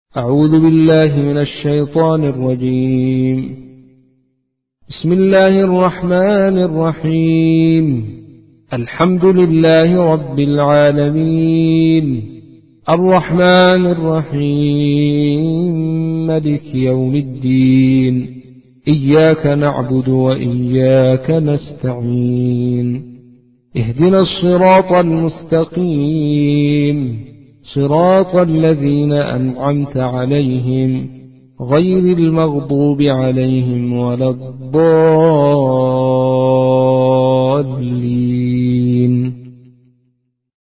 أعوذ بالله من الشيطان الرجيم. بسم الله الرحمن الرحيم. الحمد لله رب العالمين، الرحمن الرحيم، مالك يوم الدين، إياك نعبد وإياك نستعين، اهدنا الصراط المستقيم، صراط الذين أنعمت عليهم غير المغضوب عليهم ولا الضالين.